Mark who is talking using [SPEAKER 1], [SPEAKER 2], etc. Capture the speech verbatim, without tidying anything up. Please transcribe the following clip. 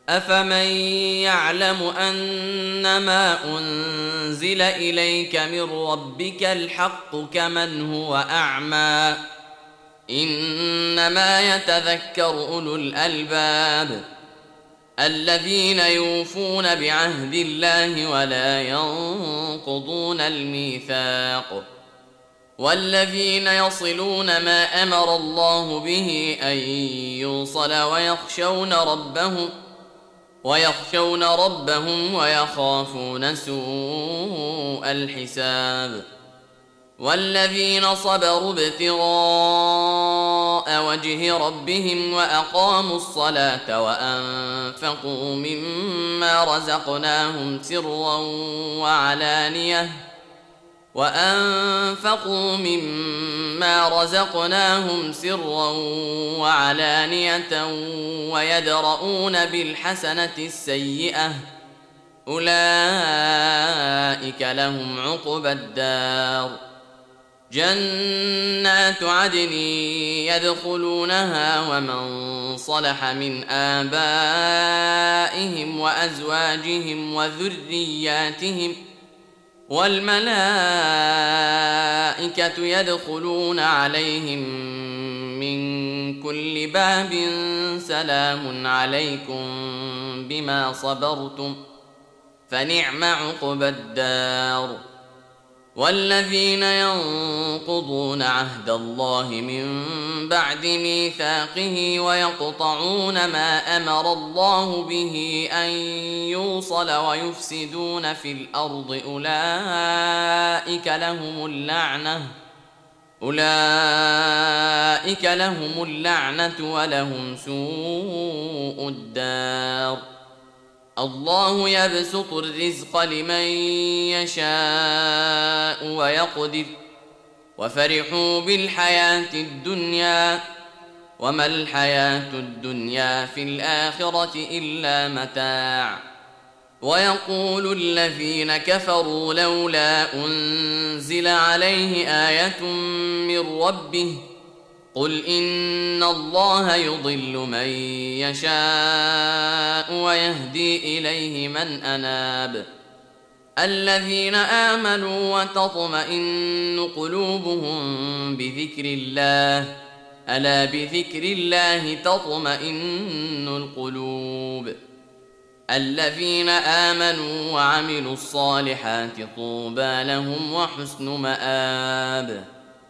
[SPEAKER 1] أفمن يعلم أنما أنزل إليك من ربك الحق كمن هو أعمى إنما يتذكر أولو الألباب الذين يوفون بعهد الله ولا ينقضون الميثاق والذين يصلون ما أمر الله به أن يوصل ويخشون ربهم ويخشون ربهم ويخافون سوء الحساب والذين صبروا ابتغاء وجه ربهم وأقاموا الصلاة وأنفقوا مما رزقناهم سرا وعلانية وأنفقوا مما رزقناهم سرا وعلانية ويدرؤون بالحسنة السيئة أولئك لهم عقبى الدار جنات عدن يدخلونها ومن صلح من آبائهم وأزواجهم وذرياتهم والملائكة يدخلون عليهم من كل باب سلام عليكم بما صبرتم فنعم عقبى الدار والذين ينقضون عهد الله من بعد ميثاقه ويقطعون ما أمر الله به أن يوصل ويفسدون في الأرض أولئك لهم اللعنة أولئك لهم اللعنة ولهم سوء الدار الله يبسط الرزق لمن يشاء ويقدر وفرحوا بالحياة الدنيا وما الحياة الدنيا في الآخرة إلا متاع ويقول الذين كفروا لولا أنزل عليه آية من ربه قل إن الله يضل من يشاء ويهدي إليه من أناب الذين آمنوا وتطمئن قلوبهم بذكر الله ألا بذكر الله تطمئن القلوب الذين آمنوا وعملوا الصالحات طوبى لهم وحسن مآب